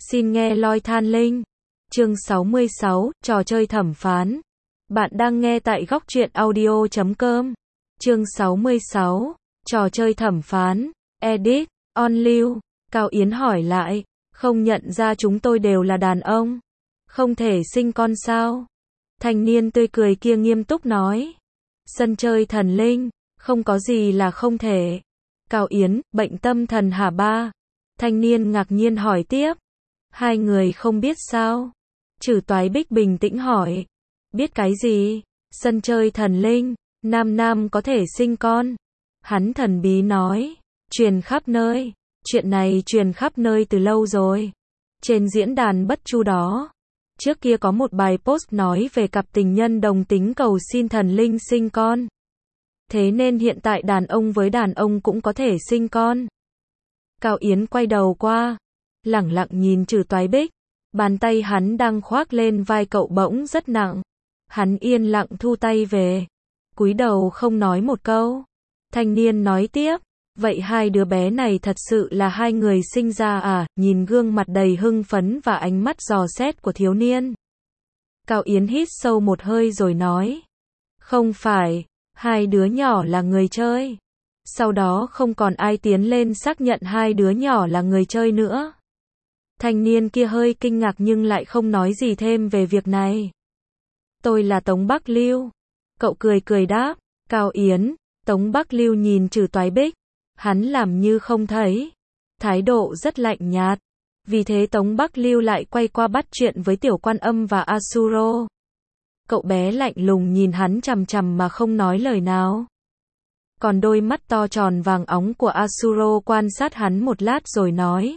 Xin nghe Loi Than Linh. Chương 66, trò chơi thẩm phán. Bạn đang nghe tại góc truyện audio.com. Chương 66, trò chơi thẩm phán. Edit, on lưu. Cao Yến hỏi lại, không nhận ra chúng tôi đều là đàn ông? Không thể sinh con sao? Thanh niên tươi cười kia nghiêm túc nói. Sân chơi thần linh, không có gì là không thể. Cao Yến, bệnh tâm thần hả ba? Thanh niên ngạc nhiên hỏi tiếp. Hai người không biết sao? Trử Toái Bích bình tĩnh hỏi. Biết cái gì? Sân chơi thần linh, nam có thể sinh con. Hắn thần bí nói. Truyền khắp nơi. Chuyện này truyền khắp nơi từ lâu rồi. Trên diễn đàn bất chu đó. Trước kia có một bài post nói về cặp tình nhân đồng tính cầu xin thần linh sinh con. Thế nên hiện tại đàn ông với đàn ông cũng có thể sinh con. Cao Yến quay đầu qua, lẳng lặng nhìn Trử Toái Bích. Bàn tay hắn đang khoác lên vai cậu bỗng rất nặng. Hắn yên lặng thu tay về, cúi đầu không nói một câu. Thanh niên nói tiếp, vậy hai đứa bé này thật sự là hai người sinh ra à? Nhìn gương mặt đầy hưng phấn và ánh mắt dò xét của thiếu niên. Cao Yến hít sâu một hơi rồi nói, không phải, hai đứa nhỏ là người chơi. Sau đó không còn ai tiến lên xác nhận hai đứa nhỏ là người chơi nữa. Thanh niên kia hơi kinh ngạc nhưng lại không nói gì thêm về việc này. Tôi là Tống Bắc Lưu. Cậu cười đáp. Cao Yến. Tống Bắc Lưu nhìn Trử Toái Bích. Hắn làm như không thấy. Thái độ rất lạnh nhạt. Vì thế Tống Bắc Lưu lại quay qua bắt chuyện với Tiểu Quan Âm và Asuro. Cậu bé lạnh lùng nhìn hắn chằm chằm mà không nói lời nào. Còn đôi mắt to tròn vàng óng của Asuro quan sát hắn một lát rồi nói.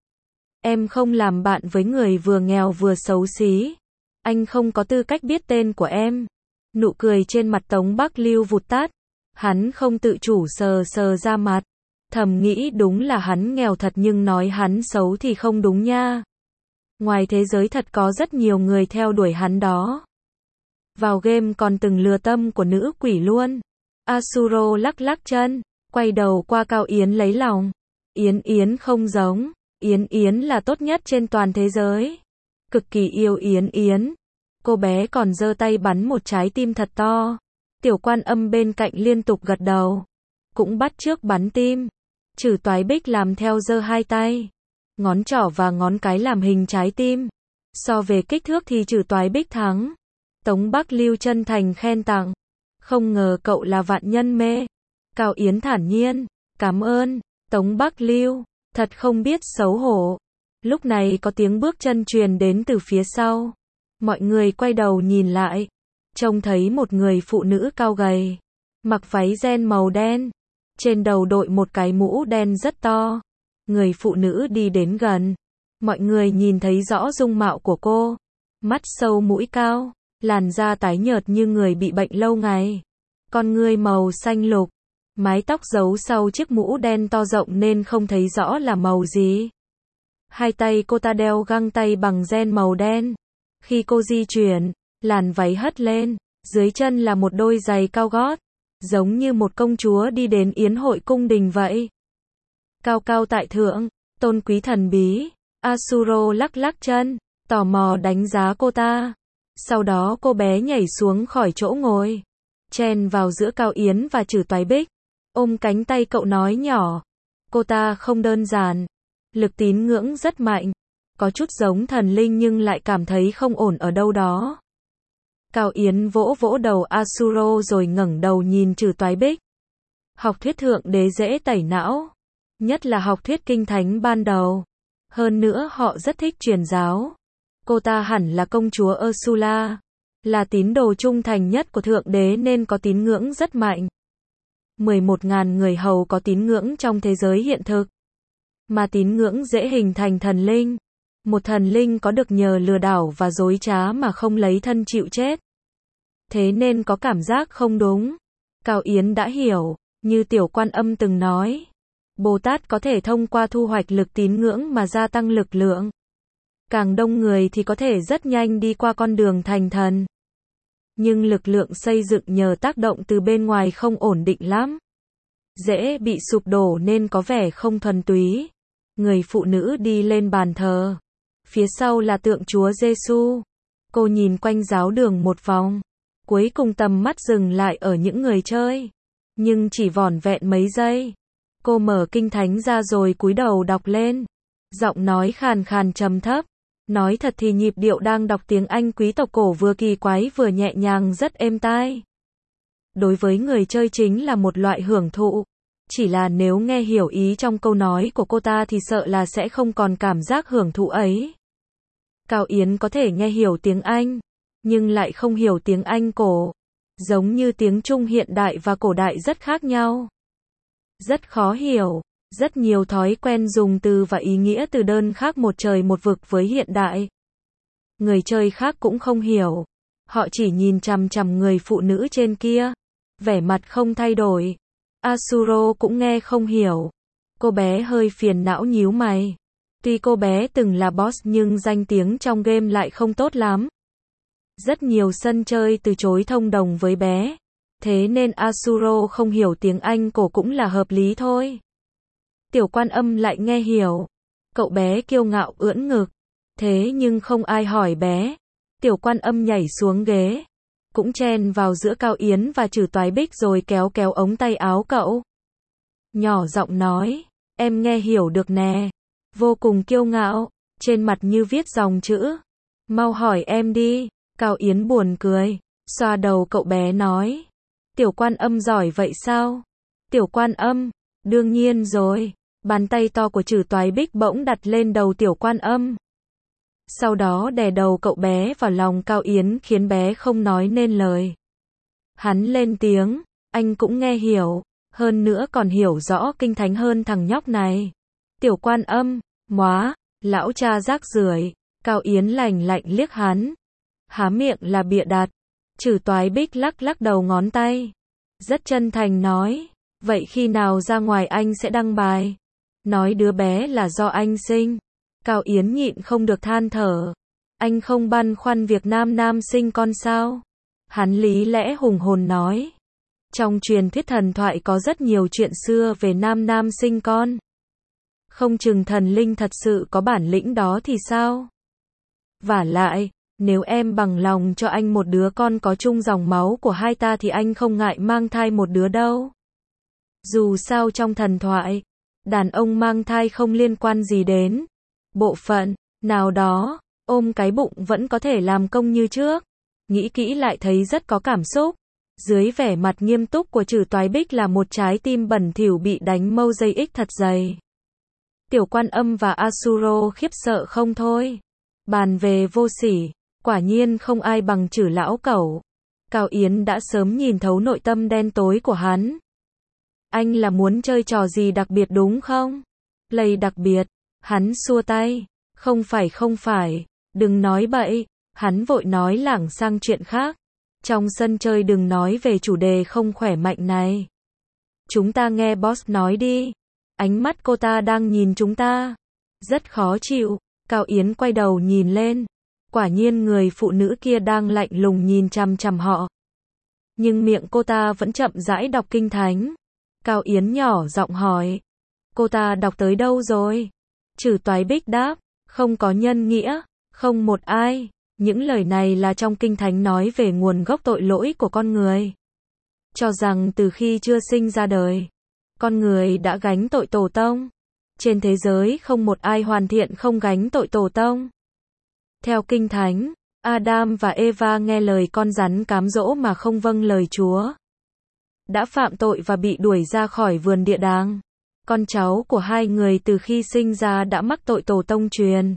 Em không làm bạn với người vừa nghèo vừa xấu xí. Anh không có tư cách biết tên của em. Nụ cười trên mặt Tống Bắc Lưu vụt tắt. Hắn không tự chủ sờ ra mặt. Thầm nghĩ đúng là hắn nghèo thật nhưng nói hắn xấu thì không đúng nha. Ngoài thế giới thật có rất nhiều người theo đuổi hắn đó. Vào game còn từng lừa tâm của nữ quỷ luôn. Asuro lắc chân, quay đầu qua Cao Yến lấy lòng. Yến không giống. Yến là tốt nhất trên toàn thế giới. Cực kỳ yêu Yến. Cô bé còn giơ tay bắn một trái tim thật to. Tiểu Quan Âm bên cạnh liên tục gật đầu. Cũng bắt chước bắn tim. Trử Toái Bích làm theo giơ hai tay. Ngón trỏ và ngón cái làm hình trái tim. So về kích thước thì Trử Toái Bích thắng. Tống Bắc Lưu chân thành khen tặng. Không ngờ cậu là vạn nhân mê. Cao Yến thản nhiên. Cảm ơn, Tống Bắc Lưu. Thật không biết xấu hổ. Lúc này có tiếng bước chân truyền đến từ phía sau. Mọi người quay đầu nhìn lại. Trông thấy một người phụ nữ cao gầy. Mặc váy ren màu đen. Trên đầu đội một cái mũ đen rất to. Người phụ nữ đi đến gần. Mọi người nhìn thấy rõ dung mạo của cô. Mắt sâu mũi cao. Làn da tái nhợt như người bị bệnh lâu ngày. Con ngươi màu xanh lục. Mái tóc giấu sau chiếc mũ đen to rộng nên không thấy rõ là màu gì. Hai tay cô ta đeo găng tay bằng ren màu đen. Khi cô di chuyển, làn váy hất lên, dưới chân là một đôi giày cao gót, giống như một công chúa đi đến yến hội cung đình vậy. Cao tại thượng, tôn quý thần bí. Asuro lắc chân, tò mò đánh giá cô ta. Sau đó cô bé nhảy xuống khỏi chỗ ngồi, chen vào giữa Cao Yến và Trử Toái Bích. Ôm cánh tay cậu nói nhỏ. Cô ta không đơn giản. Lực tín ngưỡng rất mạnh. Có chút giống thần linh nhưng lại cảm thấy không ổn ở đâu đó. Cao Yến vỗ đầu Asuro rồi ngẩng đầu nhìn Trử Toái Bích. Học thuyết thượng đế dễ tẩy não. Nhất là học thuyết kinh thánh ban đầu. Hơn nữa họ rất thích truyền giáo. Cô ta hẳn là công chúa Ursula. Là tín đồ trung thành nhất của thượng đế nên có tín ngưỡng rất mạnh. 11.000 người hầu có tín ngưỡng trong thế giới hiện thực. Mà tín ngưỡng dễ hình thành thần linh. Một thần linh có được nhờ lừa đảo và dối trá mà không lấy thân chịu chết. Thế nên có cảm giác không đúng. Cao Yến đã hiểu, như Tiểu Quan Âm từng nói. Bồ Tát có thể thông qua thu hoạch lực tín ngưỡng mà gia tăng lực lượng. Càng đông người thì có thể rất nhanh đi qua con đường thành thần. Nhưng lực lượng xây dựng nhờ tác động từ bên ngoài không ổn định lắm. Dễ bị sụp đổ nên có vẻ không thuần túy. Người phụ nữ đi lên bàn thờ. Phía sau là tượng Chúa Giêsu. Cô nhìn quanh giáo đường một vòng. Cuối cùng tầm mắt dừng lại ở những người chơi. Nhưng chỉ vỏn vẹn mấy giây. Cô mở kinh thánh ra rồi cúi đầu đọc lên. Giọng nói khàn khàn trầm thấp. Nói thật thì nhịp điệu đang đọc tiếng Anh quý tộc cổ vừa kỳ quái vừa nhẹ nhàng rất êm tai. Đối với người chơi chính là một loại hưởng thụ. Chỉ là nếu nghe hiểu ý trong câu nói của cô ta thì sợ là sẽ không còn cảm giác hưởng thụ ấy. Cao Yến có thể nghe hiểu tiếng Anh, nhưng lại không hiểu tiếng Anh cổ. Giống như tiếng Trung hiện đại và cổ đại rất khác nhau. Rất khó hiểu, rất nhiều thói quen dùng từ và ý nghĩa từ đơn khác một trời một vực với hiện đại. Người chơi khác cũng không hiểu. Họ chỉ nhìn chằm chằm người phụ nữ trên kia. Vẻ mặt không thay đổi. Asuro cũng nghe không hiểu. Cô bé hơi phiền não nhíu mày. Tuy cô bé từng là boss nhưng danh tiếng trong game lại không tốt lắm. Rất nhiều sân chơi từ chối thông đồng với bé. Thế nên Asuro không hiểu tiếng Anh cổ cũng là hợp lý thôi. Tiểu Quan Âm lại nghe hiểu. Cậu bé kiêu ngạo ưỡn ngực. Thế nhưng không ai hỏi bé. Tiểu Quan Âm nhảy xuống ghế. Cũng chen vào giữa Cao Yến và Trử Toái Bích rồi kéo kéo ống tay áo cậu. Nhỏ giọng nói. Em nghe hiểu được nè. Vô cùng kiêu ngạo. Trên mặt như viết dòng chữ. Mau hỏi em đi. Cao Yến buồn cười. Xoa đầu cậu bé nói. Tiểu Quan Âm giỏi vậy sao? Tiểu Quan Âm. Đương nhiên rồi. Bàn tay to của Trử Toái Bích bỗng đặt lên đầu Tiểu Quan Âm. Sau đó đè đầu cậu bé vào lòng Cao Yến khiến bé không nói nên lời. Hắn lên tiếng, anh cũng nghe hiểu, hơn nữa còn hiểu rõ kinh thánh hơn thằng nhóc này. Tiểu Quan Âm, móa, lão cha rác rưởi. Cao Yến lạnh lạnh liếc hắn. Há miệng là bịa đặt. Trử Toái Bích lắc lắc đầu ngón tay. Rất chân thành nói, vậy khi nào ra ngoài anh sẽ đăng bài? Nói đứa bé là do anh sinh. Cao Yến nhịn không được than thở. Anh không băn khoăn việc nam sinh con sao? Hắn lý lẽ hùng hồn nói. Trong truyền thuyết thần thoại có rất nhiều chuyện xưa về nam sinh con. Không chừng thần linh thật sự có bản lĩnh đó thì sao? Vả lại, nếu em bằng lòng cho anh một đứa con có chung dòng máu của hai ta thì anh không ngại mang thai một đứa đâu. Dù sao trong thần thoại, đàn ông mang thai không liên quan gì đến bộ phận nào đó, ôm cái bụng vẫn có thể làm công như trước. Nghĩ kỹ lại thấy rất có cảm xúc. Dưới vẻ mặt nghiêm túc của Trử Toái Bích là một trái tim bẩn thỉu bị đánh mâu dây ích thật dày. Tiểu Quan Âm và Asuro khiếp sợ không thôi. Bàn về vô sỉ, quả nhiên không ai bằng Trử lão cẩu. Cao Yến đã sớm nhìn thấu nội tâm đen tối của hắn. Anh là muốn chơi trò gì đặc biệt đúng không? Play đặc biệt. Hắn xua tay. Không phải, đừng nói bậy. Hắn vội nói lảng sang chuyện khác. Trong sân chơi đừng nói về chủ đề không khỏe mạnh này. Chúng ta nghe boss nói đi. Ánh mắt cô ta đang nhìn chúng ta. Rất khó chịu. Cao Yến quay đầu nhìn lên. Quả nhiên người phụ nữ kia đang lạnh lùng nhìn chằm chằm họ. Nhưng miệng cô ta vẫn chậm rãi đọc kinh thánh. Cao Yến nhỏ giọng hỏi. Cô ta đọc tới đâu rồi? Trử Toái Bích đáp. Không có nhân nghĩa, không một ai. Những lời này là trong kinh thánh nói về nguồn gốc tội lỗi của con người. Cho rằng từ khi chưa sinh ra đời, con người đã gánh tội tổ tông. Trên thế giới không một ai hoàn thiện không gánh tội tổ tông. Theo kinh thánh, Adam và Eva nghe lời con rắn cám dỗ mà không vâng lời Chúa. Đã phạm tội và bị đuổi ra khỏi vườn địa đàng. Con cháu của hai người từ khi sinh ra đã mắc tội tổ tông truyền.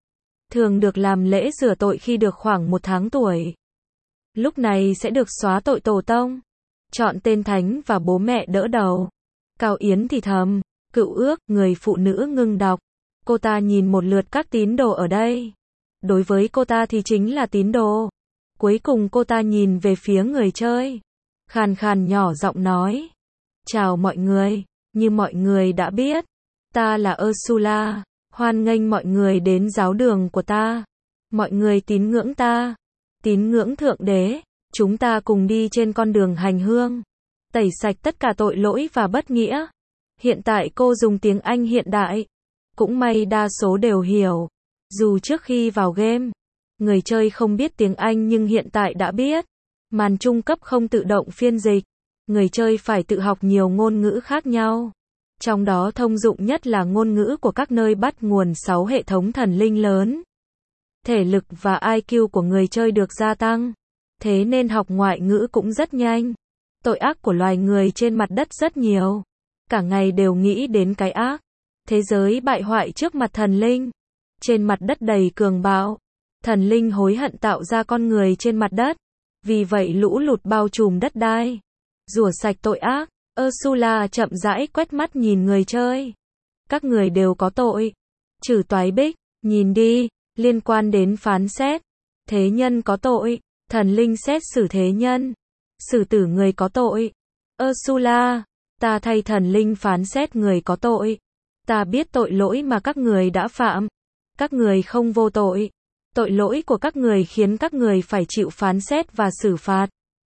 Thường được làm lễ rửa tội khi được khoảng 1 tháng tuổi. Lúc này sẽ được xóa tội tổ tông. Chọn tên thánh và bố mẹ đỡ đầu. Cao Yến thì thầm, cựu ước, người phụ nữ ngưng đọc. Cô ta nhìn một lượt các tín đồ ở đây. Đối với cô ta thì chính là tín đồ. Cuối cùng cô ta nhìn về phía người chơi. Khàn khàn nhỏ giọng nói. Chào mọi người, như mọi người đã biết, ta là Ursula. Hoan nghênh mọi người đến giáo đường của ta. Mọi người tín ngưỡng ta, tín ngưỡng Thượng Đế. Chúng ta cùng đi trên con đường hành hương, tẩy sạch tất cả tội lỗi và bất nghĩa. Hiện tại cô dùng tiếng Anh hiện đại. Cũng may đa số đều hiểu. Dù trước khi vào game, người chơi không biết tiếng Anh nhưng hiện tại đã biết. Màn trung cấp không tự động phiên dịch. Người chơi phải tự học nhiều ngôn ngữ khác nhau. Trong đó thông dụng nhất là ngôn ngữ của các nơi bắt nguồn 6 hệ thống thần linh lớn. Thể lực và IQ của người chơi được gia tăng. Thế nên học ngoại ngữ cũng rất nhanh. Tội ác của loài người trên mặt đất rất nhiều. Cả ngày đều nghĩ đến cái ác. Thế giới bại hoại trước mặt thần linh. Trên mặt đất đầy cường bạo. Thần linh hối hận tạo ra con người trên mặt đất. Vì vậy lũ lụt bao trùm đất đai. Rửa sạch tội ác. Ursula chậm rãi quét mắt nhìn người chơi. Các người đều có tội. Trừ Toái Bích, nhìn đi, liên quan đến phán xét. Thế nhân có tội. Thần linh xét xử thế nhân. Xử tử người có tội. Ursula, ta thay thần linh phán xét người có tội. Ta biết tội lỗi mà các người đã phạm. Các người không vô tội. Tội lỗi của các người khiến các người phải chịu phán xét và xử phạt.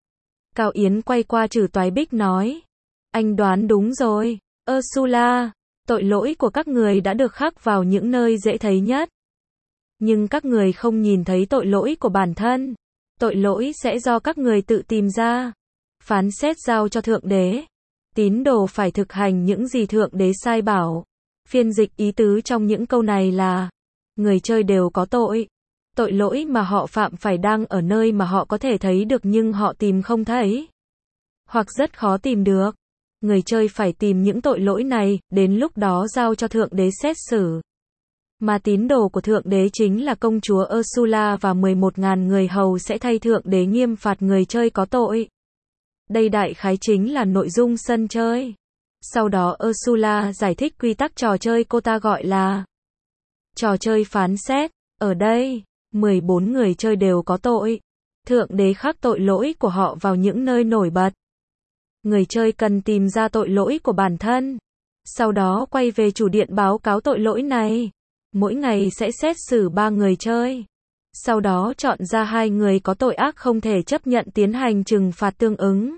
Cao Yến quay qua Trừ Toái Bích nói. Anh đoán đúng rồi. Ursula, tội lỗi của các người đã được khắc vào những nơi dễ thấy nhất. Nhưng các người không nhìn thấy tội lỗi của bản thân. Tội lỗi sẽ do các người tự tìm ra. Phán xét giao cho Thượng Đế. Tín đồ phải thực hành những gì Thượng Đế sai bảo. Phiên dịch ý tứ trong những câu này là người chơi đều có tội. Tội lỗi mà họ phạm phải đang ở nơi mà họ có thể thấy được nhưng họ tìm không thấy. Hoặc rất khó tìm được. Người chơi phải tìm những tội lỗi này, đến lúc đó giao cho Thượng Đế xét xử. Mà tín đồ của Thượng Đế chính là công chúa Ursula và 11.000 người hầu sẽ thay Thượng Đế nghiêm phạt người chơi có tội. Đây đại khái chính là nội dung sân chơi. Sau đó Ursula giải thích quy tắc trò chơi cô ta gọi là trò chơi phán xét. Ở đây, 14 người chơi đều có tội. Thượng Đế khắc tội lỗi của họ vào những nơi nổi bật. Người chơi cần tìm ra tội lỗi của bản thân. Sau đó quay về chủ điện báo cáo tội lỗi này. Mỗi ngày sẽ xét xử 3 người chơi. Sau đó chọn ra 2 người có tội ác không thể chấp nhận tiến hành trừng phạt tương ứng.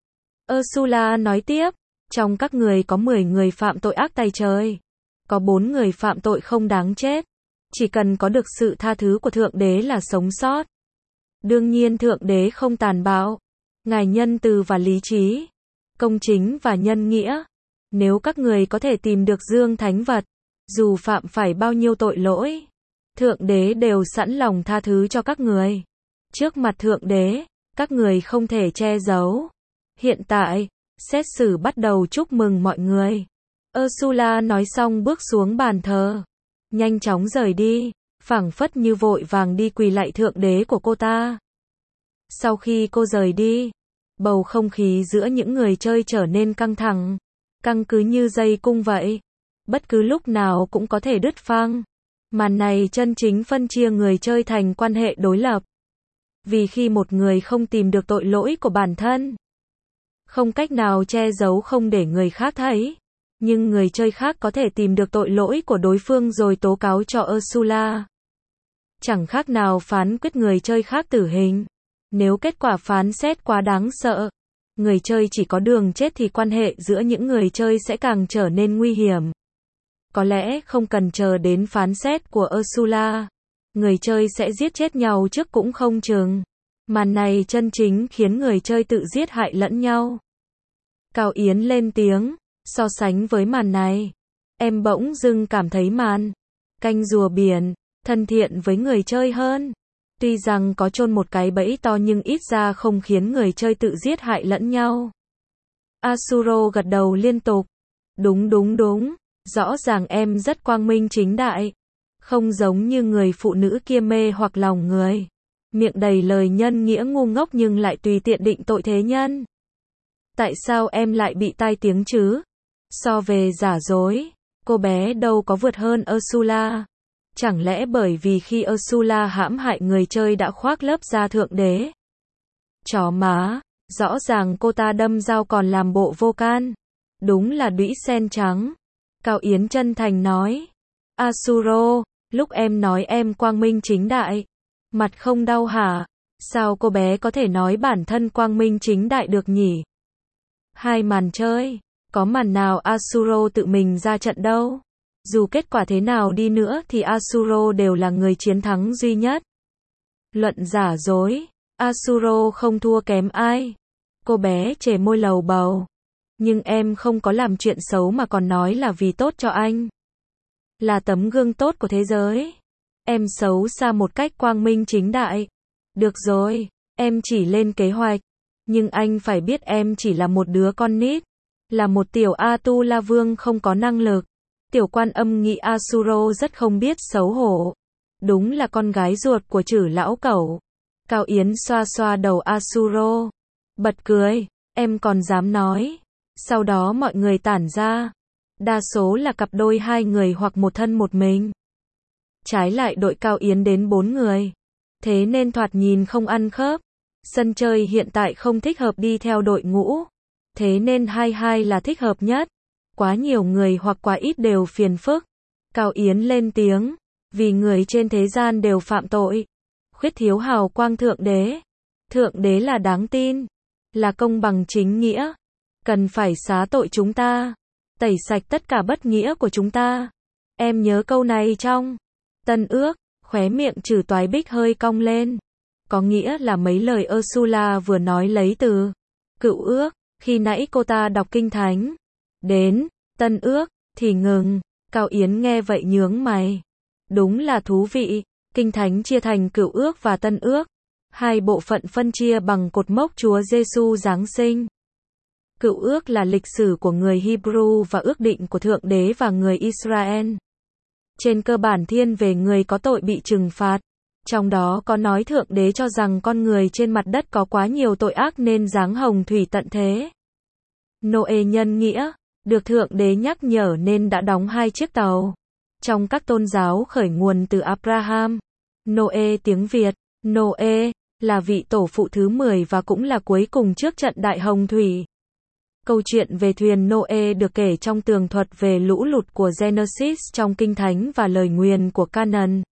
Ursula nói tiếp, trong các người có 10 người phạm tội ác tày trời. Có 4 người phạm tội không đáng chết. Chỉ cần có được sự tha thứ của Thượng Đế là sống sót. Đương nhiên Thượng Đế không tàn bạo. Ngài nhân từ và lý trí. Công chính và nhân nghĩa. Nếu các người có thể tìm được dương thánh vật, dù phạm phải bao nhiêu tội lỗi, Thượng Đế đều sẵn lòng tha thứ cho các người. Trước mặt Thượng Đế, các người không thể che giấu. Hiện tại, xét xử bắt đầu, chúc mừng mọi người. Ursula nói xong bước xuống bàn thờ. Nhanh chóng rời đi, phảng phất như vội vàng đi quỳ lạy Thượng Đế của cô ta. Sau khi cô rời đi, bầu không khí giữa những người chơi trở nên căng thẳng. Căng cứ như dây cung vậy. Bất cứ lúc nào cũng có thể đứt phăng. Màn này chân chính phân chia người chơi thành quan hệ đối lập. Vì khi một người không tìm được tội lỗi của bản thân, không cách nào che giấu không để người khác thấy, nhưng người chơi khác có thể tìm được tội lỗi của đối phương rồi tố cáo cho Ursula. Chẳng khác nào phán quyết người chơi khác tử hình. Nếu kết quả phán xét quá đáng sợ, người chơi chỉ có đường chết thì quan hệ giữa những người chơi sẽ càng trở nên nguy hiểm. Có lẽ không cần chờ đến phán xét của Ursula, người chơi sẽ giết chết nhau trước cũng không chừng. Màn này chân chính khiến người chơi tự giết hại lẫn nhau. Cao Yến lên tiếng, so sánh với màn này, em bỗng dưng cảm thấy màn canh rùa biển thân thiện với người chơi hơn. Tuy rằng có chôn một cái bẫy to nhưng ít ra không khiến người chơi tự giết hại lẫn nhau. Asuro gật đầu liên tục. Đúng đúng đúng, rõ ràng em rất quang minh chính đại. Không giống như người phụ nữ kia mê hoặc lòng người. Miệng đầy lời nhân nghĩa ngu ngốc nhưng lại tùy tiện định tội thế nhân. Tại sao em lại bị tai tiếng chứ? So về giả dối, cô bé đâu có vượt hơn Ursula. Chẳng lẽ bởi vì khi Ursula hãm hại người chơi đã khoác lớp da Thượng Đế? Chó má, rõ ràng cô ta đâm dao còn làm bộ vô can. Đúng là đũy sen trắng. Cao Yến chân thành nói. Asuro, lúc em nói em quang minh chính đại, mặt không đau hả? Sao cô bé có thể nói bản thân quang minh chính đại được nhỉ? Hai màn chơi, có màn nào Asuro tự mình ra trận đâu? Dù kết quả thế nào đi nữa thì Asuro đều là người chiến thắng duy nhất. Luận giả dối, Asuro không thua kém ai. Cô bé chề môi lầu bầu. Nhưng em không có làm chuyện xấu mà còn nói là vì tốt cho anh. Là tấm gương tốt của thế giới. Em xấu xa một cách quang minh chính đại. Được rồi, em chỉ lên kế hoạch. Nhưng anh phải biết em chỉ là một đứa con nít. Là một tiểu A-tu-la vương không có năng lực. Tiểu Quan Âm nghĩ Asuro rất không biết xấu hổ. Đúng là con gái ruột của Trử lão cẩu. Cao Yến xoa xoa đầu Asuro. Bật cười, em còn dám nói. Sau đó mọi người tản ra. Đa số là cặp đôi hai người hoặc một thân một mình. Trái lại đội Cao Yến đến 4 người. Thế nên thoạt nhìn không ăn khớp. Sân chơi hiện tại không thích hợp đi theo đội ngũ. Thế nên 22 là thích hợp nhất. Quá nhiều người hoặc quá ít đều phiền phức. Cao Yến lên tiếng. Vì người trên thế gian đều phạm tội. Khuyết thiếu hào quang thượng đế. Thượng đế là đáng tin. Là công bằng chính nghĩa. Cần phải xá tội chúng ta. Tẩy sạch tất cả bất nghĩa của chúng ta. Em nhớ câu này trong Tân Ước. Khóe miệng Trử Toái Bích hơi cong lên. Có nghĩa là mấy lời Ursula vừa nói lấy từ Cựu Ước. Khi nãy cô ta đọc Kinh Thánh. Đến Tân Ước thì ngừng. Cao Yến nghe vậy nhướng mày. Đúng là thú vị. Kinh Thánh chia thành Cựu Ước và Tân Ước. Hai bộ phận phân chia bằng cột mốc Chúa Giêsu Giáng sinh. Cựu Ước là lịch sử của người Hebrew và ước định của Thượng Đế và người Israel. Trên cơ bản thiên về người có tội bị trừng phạt. Trong đó có nói Thượng Đế cho rằng con người trên mặt đất có quá nhiều tội ác nên giáng hồng thủy tận thế. Noe nhân nghĩa, được Thượng Đế nhắc nhở nên đã đóng 2 chiếc tàu. Trong các tôn giáo khởi nguồn từ Abraham. Noe tiếng Việt, Noe, là vị tổ phụ thứ 10 và cũng là cuối cùng trước trận đại hồng thủy. Câu chuyện về thuyền Noe được kể trong tường thuật về lũ lụt của Genesis trong Kinh Thánh và lời nguyền của Canon.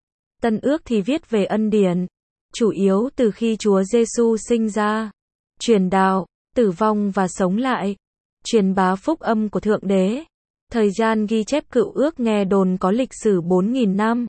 Tân Ước thì viết về ân điển, chủ yếu từ khi Chúa Giêsu sinh ra, truyền đạo, tử vong và sống lại, truyền bá phúc âm của Thượng Đế. Thời gian ghi chép Cựu Ước nghe đồn có lịch sử 4.000 năm,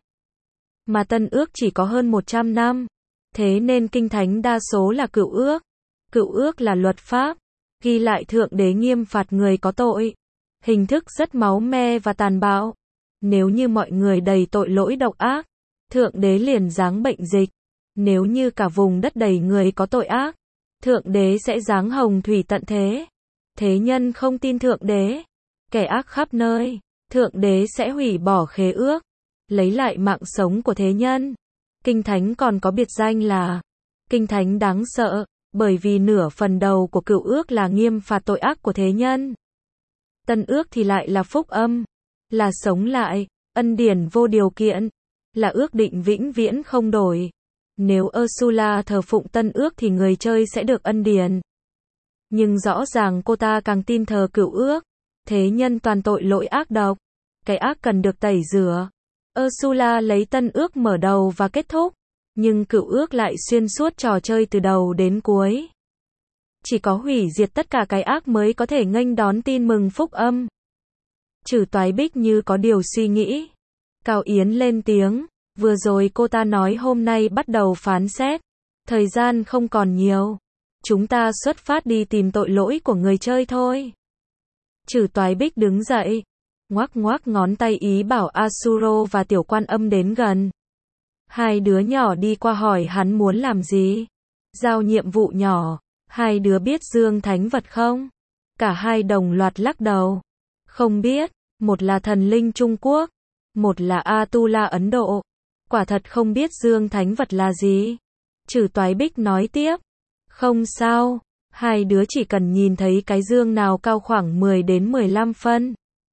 mà Tân Ước chỉ có hơn 100 năm. Thế nên Kinh Thánh đa số là Cựu Ước. Cựu Ước là luật pháp, ghi lại Thượng Đế nghiêm phạt người có tội. Hình thức rất máu me và tàn bạo. Nếu như mọi người đầy tội lỗi độc ác, Thượng Đế liền giáng bệnh dịch. Nếu như cả vùng đất đầy người có tội ác, Thượng Đế sẽ giáng hồng thủy tận thế. Thế nhân không tin Thượng Đế, kẻ ác khắp nơi, Thượng Đế sẽ hủy bỏ khế ước, lấy lại mạng sống của thế nhân. Kinh Thánh còn có biệt danh là Kinh Thánh đáng sợ, bởi vì nửa phần đầu của Cựu Ước là nghiêm phạt tội ác của thế nhân. Tân Ước thì lại là phúc âm, là sống lại, ân điển vô điều kiện, là ước định vĩnh viễn không đổi. Nếu Ursula thờ phụng Tân Ước thì người chơi sẽ được ân điển. Nhưng rõ ràng cô ta càng tin thờ Cựu Ước. Thế nhân toàn tội lỗi ác độc. Cái ác cần được tẩy rửa. Ursula lấy Tân Ước mở đầu và kết thúc. Nhưng Cựu Ước lại xuyên suốt trò chơi từ đầu đến cuối. Chỉ có hủy diệt tất cả cái ác mới có thể nghênh đón tin mừng phúc âm. Trử Toái Bích như có điều suy nghĩ. Cao Yến lên tiếng. Vừa rồi cô ta nói hôm nay bắt đầu phán xét. Thời gian không còn nhiều. Chúng ta xuất phát đi tìm tội lỗi của người chơi thôi. Trử Toái Bích đứng dậy. Ngoắc ngoắc ngón tay ý bảo Asuro và Tiểu Quan Âm đến gần. Hai đứa nhỏ đi qua hỏi hắn muốn làm gì. Giao nhiệm vụ nhỏ. Hai đứa biết dương thánh vật không? Cả hai đồng loạt lắc đầu. Không biết. Một là thần linh Trung Quốc. Một là Atula Ấn Độ. Quả thật không biết dương thánh vật là gì. Trử Toái Bích nói tiếp. Không sao. Hai đứa chỉ cần nhìn thấy cái dương nào cao khoảng 10 đến 15 phân.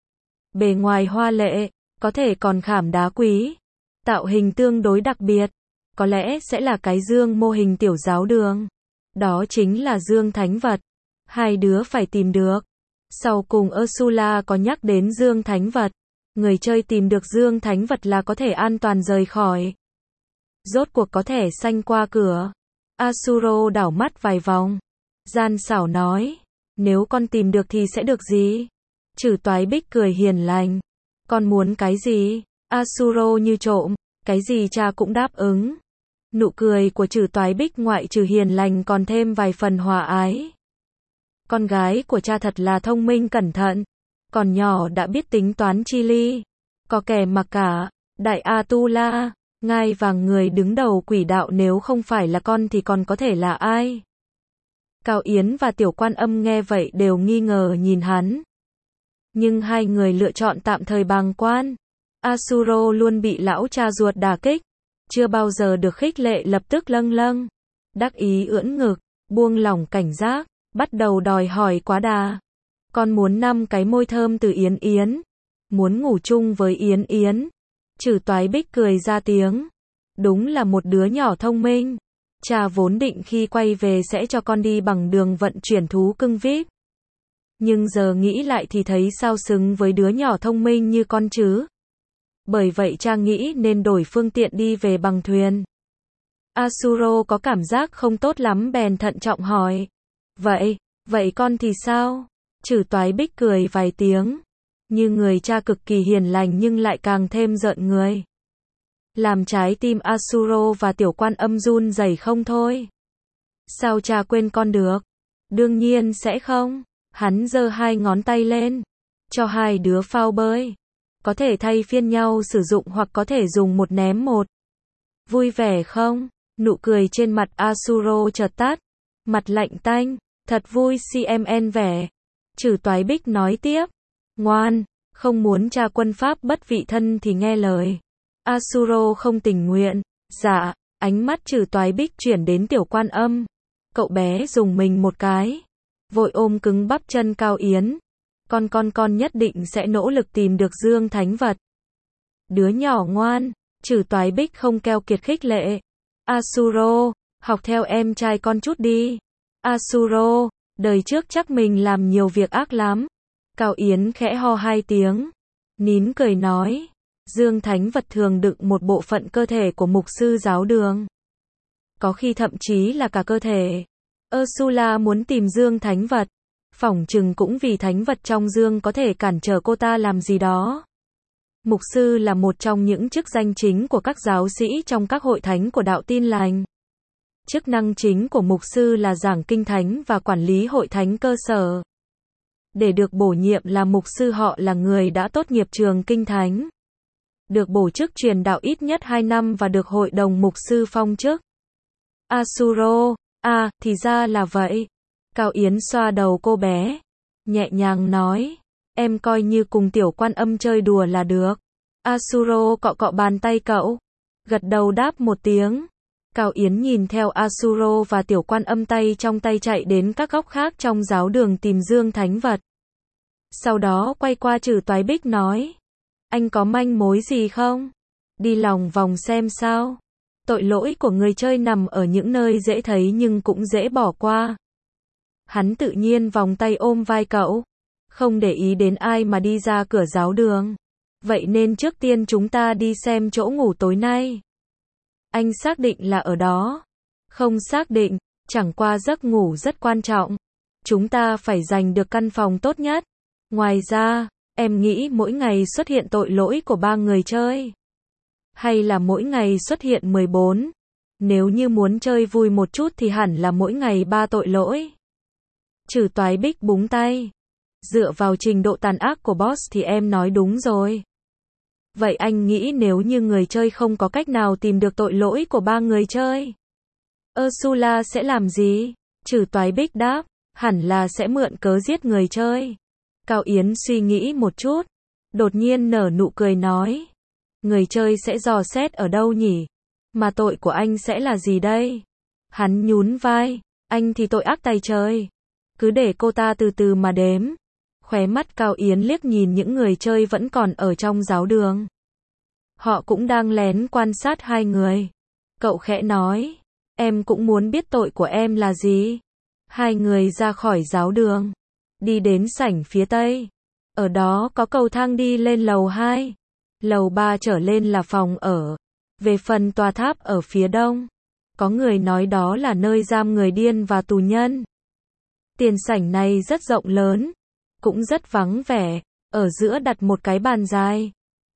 Bề ngoài hoa lệ, có thể còn khảm đá quý. Tạo hình tương đối đặc biệt. Có lẽ sẽ là cái dương mô hình tiểu giáo đường. Đó chính là dương thánh vật. Hai đứa phải tìm được. Sau cùng Ursula có nhắc đến dương thánh vật. Người chơi tìm được dương thánh vật là có thể an toàn rời khỏi. Rốt cuộc có thể xanh qua cửa. Asuro đảo mắt vài vòng. Gian xảo nói. Nếu con tìm được thì sẽ được gì? Trử Toái Bích cười hiền lành. Con muốn cái gì? Asuro như trộm, cái gì cha cũng đáp ứng. Nụ cười của Trử Toái Bích ngoại trừ hiền lành còn thêm vài phần hòa ái. Con gái của cha thật là thông minh cẩn thận, còn nhỏ đã biết tính toán chi ly. Có kẻ mặc cả, Đại Atula, ngai vàng người đứng đầu quỷ đạo nếu không phải là con thì còn có thể là ai? Cao Yến và Tiểu Quan Âm nghe vậy đều nghi ngờ nhìn hắn. Nhưng hai người lựa chọn tạm thời bàng quan. Asuro luôn bị lão cha ruột đả kích, chưa bao giờ được khích lệ lập tức lâng lâng, đắc ý ưỡn ngực, buông lỏng cảnh giác, bắt đầu đòi hỏi quá đà. Con muốn 5 cái môi thơm từ Yến Yến, muốn ngủ chung với Yến Yến. Trử Toái Bích cười ra tiếng. Đúng là một đứa nhỏ thông minh. Cha vốn định khi quay về sẽ cho con đi bằng đường vận chuyển thú cưng VIP. Nhưng giờ nghĩ lại thì thấy sao xứng với đứa nhỏ thông minh như con chứ. Bởi vậy cha nghĩ nên đổi phương tiện đi về bằng thuyền. Asuro có cảm giác không tốt lắm bèn thận trọng hỏi. Vậy con thì sao? Trử Toái Bích cười vài tiếng. Như người cha cực kỳ hiền lành nhưng lại càng thêm giận người. Làm trái tim Asuro và Tiểu Quan Âm run rẩy không thôi. Sao cha quên con được? Đương nhiên sẽ không. Hắn giơ 2 ngón tay lên. Cho 2 đứa phao bơi. Có thể thay phiên nhau sử dụng hoặc có thể dùng một ném một. Vui vẻ không? Nụ cười trên mặt Asuro chợt tắt. Mặt lạnh tanh. Thật vui CMN vẻ. Trử Toái Bích nói tiếp. Ngoan, không muốn cha quân pháp bất vị thân thì nghe lời. Asuro không tình nguyện. Dạ, ánh mắt Trử Toái Bích chuyển đến Tiểu Quan Âm. Cậu bé dùng mình một cái. Vội ôm cứng bắp chân Cao Yến. Con nhất định sẽ nỗ lực tìm được dương thánh vật. Đứa nhỏ ngoan, Trử Toái Bích không keo kiệt khích lệ. Asuro, học theo em trai con chút đi. Asuro, đời trước chắc mình làm nhiều việc ác lắm. Cao Yến khẽ ho 2 tiếng. Nín cười nói. Dương thánh vật thường đựng một bộ phận cơ thể của mục sư giáo đường. Có khi thậm chí là cả cơ thể. Ursula muốn tìm dương thánh vật. Phỏng chừng cũng vì thánh vật trong dương có thể cản trở cô ta làm gì đó. Mục sư là một trong những chức danh chính của các giáo sĩ trong các hội thánh của đạo Tin Lành. Chức năng chính của mục sư là giảng kinh thánh và quản lý hội thánh cơ sở. Để được bổ nhiệm làm mục sư họ là người đã tốt nghiệp trường kinh thánh. Được bổ chức truyền đạo ít nhất 2 năm và được hội đồng mục sư phong chức. Asuro, thì ra là vậy. Cao Yến xoa đầu cô bé. Nhẹ nhàng nói. Em coi như cùng Tiểu Quan Âm chơi đùa là được. Asuro cọ cọ bàn tay cậu. Gật đầu đáp một tiếng. Cao Yến nhìn theo Asuro và Tiểu Quan Âm tay trong tay chạy đến các góc khác trong giáo đường tìm dương thánh vật. Sau đó quay qua Trử Toái Bích nói. Anh có manh mối gì không? Đi lòng vòng xem sao. Tội lỗi của người chơi nằm ở những nơi dễ thấy nhưng cũng dễ bỏ qua. Hắn tự nhiên vòng tay ôm vai cậu. Không để ý đến ai mà đi ra cửa giáo đường. Vậy nên trước tiên chúng ta đi xem chỗ ngủ tối nay. Anh xác định là ở đó. Không xác định, chẳng qua giấc ngủ rất quan trọng. Chúng ta phải giành được căn phòng tốt nhất. Ngoài ra, em nghĩ mỗi ngày xuất hiện tội lỗi của 3 người chơi. Hay là mỗi ngày xuất hiện 14. Nếu như muốn chơi vui một chút thì hẳn là mỗi ngày 3 tội lỗi. Trử Toái Bích búng tay. Dựa vào trình độ tàn ác của boss thì em nói đúng rồi. Vậy anh nghĩ nếu như người chơi không có cách nào tìm được tội lỗi của 3 người chơi, Ursula sẽ làm gì? Trử Toái Bích đáp, hẳn là sẽ mượn cớ giết người chơi. Cao Yến suy nghĩ một chút, đột nhiên nở nụ cười nói. Người chơi sẽ dò xét ở đâu nhỉ? Mà tội của anh sẽ là gì đây? Hắn nhún vai, anh thì tội ác tày trời. Cứ để cô ta từ từ mà đếm. Khóe mắt Cao Yến liếc nhìn những người chơi vẫn còn ở trong giáo đường. Họ cũng đang lén quan sát 2 người. Cậu khẽ nói, em cũng muốn biết tội của em là gì. 2 người ra khỏi giáo đường, đi đến sảnh phía tây. Ở đó có cầu thang đi lên lầu 2. Lầu 3 trở lên là phòng ở. Về phần tòa tháp ở phía đông, có người nói đó là nơi giam người điên và tù nhân. Tiền sảnh này rất rộng lớn, cũng rất vắng vẻ. Ở giữa đặt một cái bàn dài.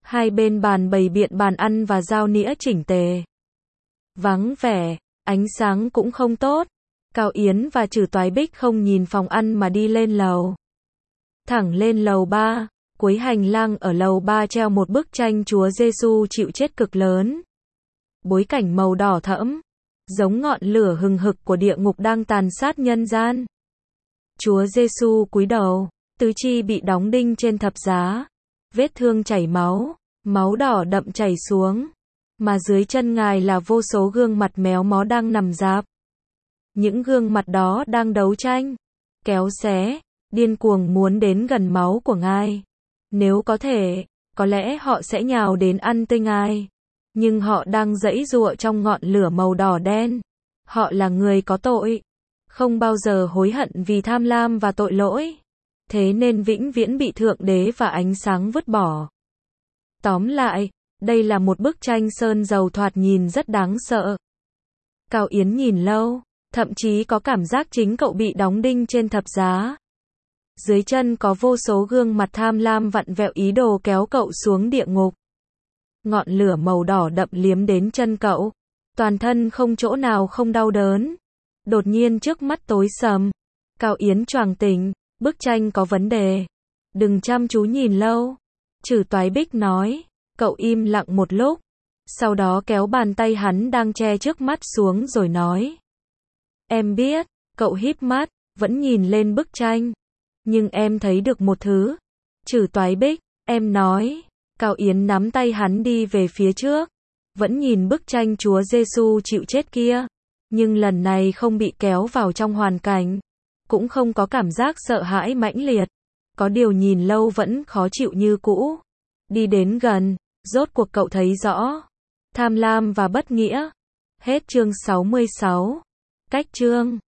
Hai bên bàn bày biện bàn ăn và dao nĩa chỉnh tề. Vắng vẻ, ánh sáng cũng không tốt. Cao Yến và Trử Toái Bích không nhìn phòng ăn mà đi lên lầu. Thẳng lên lầu 3, cuối hành lang ở lầu 3 treo một bức tranh Chúa Giêsu chịu chết cực lớn. Bối cảnh màu đỏ thẫm, giống ngọn lửa hừng hực của địa ngục đang tàn sát nhân gian. Chúa Giêsu cúi đầu, tứ chi bị đóng đinh trên thập giá, vết thương chảy máu, máu đỏ đậm chảy xuống, mà dưới chân Ngài là vô số gương mặt méo mó đang nằm rạp. Những gương mặt đó đang đấu tranh, kéo xé, điên cuồng muốn đến gần máu của Ngài. Nếu có thể, có lẽ họ sẽ nhào đến ăn tươi Ngài. Nhưng họ đang giãy giụa trong ngọn lửa màu đỏ đen. Họ là người có tội, không bao giờ hối hận vì tham lam và tội lỗi. Thế nên vĩnh viễn bị Thượng Đế và ánh sáng vứt bỏ. Tóm lại, đây là một bức tranh sơn dầu thoạt nhìn rất đáng sợ. Cao Yến nhìn lâu, thậm chí có cảm giác chính cậu bị đóng đinh trên thập giá. Dưới chân có vô số gương mặt tham lam vặn vẹo ý đồ kéo cậu xuống địa ngục. Ngọn lửa màu đỏ đậm liếm đến chân cậu. Toàn thân không chỗ nào không đau đớn. Đột nhiên trước mắt tối sầm. Cao Yến choàng tỉnh. Bức tranh có vấn đề. Đừng chăm chú nhìn lâu. Trử Toái Bích nói. Cậu im lặng một lúc. Sau đó kéo bàn tay hắn đang che trước mắt xuống rồi nói. Em biết. Cậu híp mắt, vẫn nhìn lên bức tranh. Nhưng em thấy được một thứ. Trử Toái Bích, em nói. Cao Yến nắm tay hắn đi về phía trước. Vẫn nhìn bức tranh Chúa Giêsu chịu chết kia. Nhưng lần này không bị kéo vào trong hoàn cảnh. Cũng không có cảm giác sợ hãi mãnh liệt. Có điều nhìn lâu vẫn khó chịu như cũ. Đi đến gần, rốt cuộc cậu thấy rõ. Tham lam và bất nghĩa. Hết chương 66. Cách chương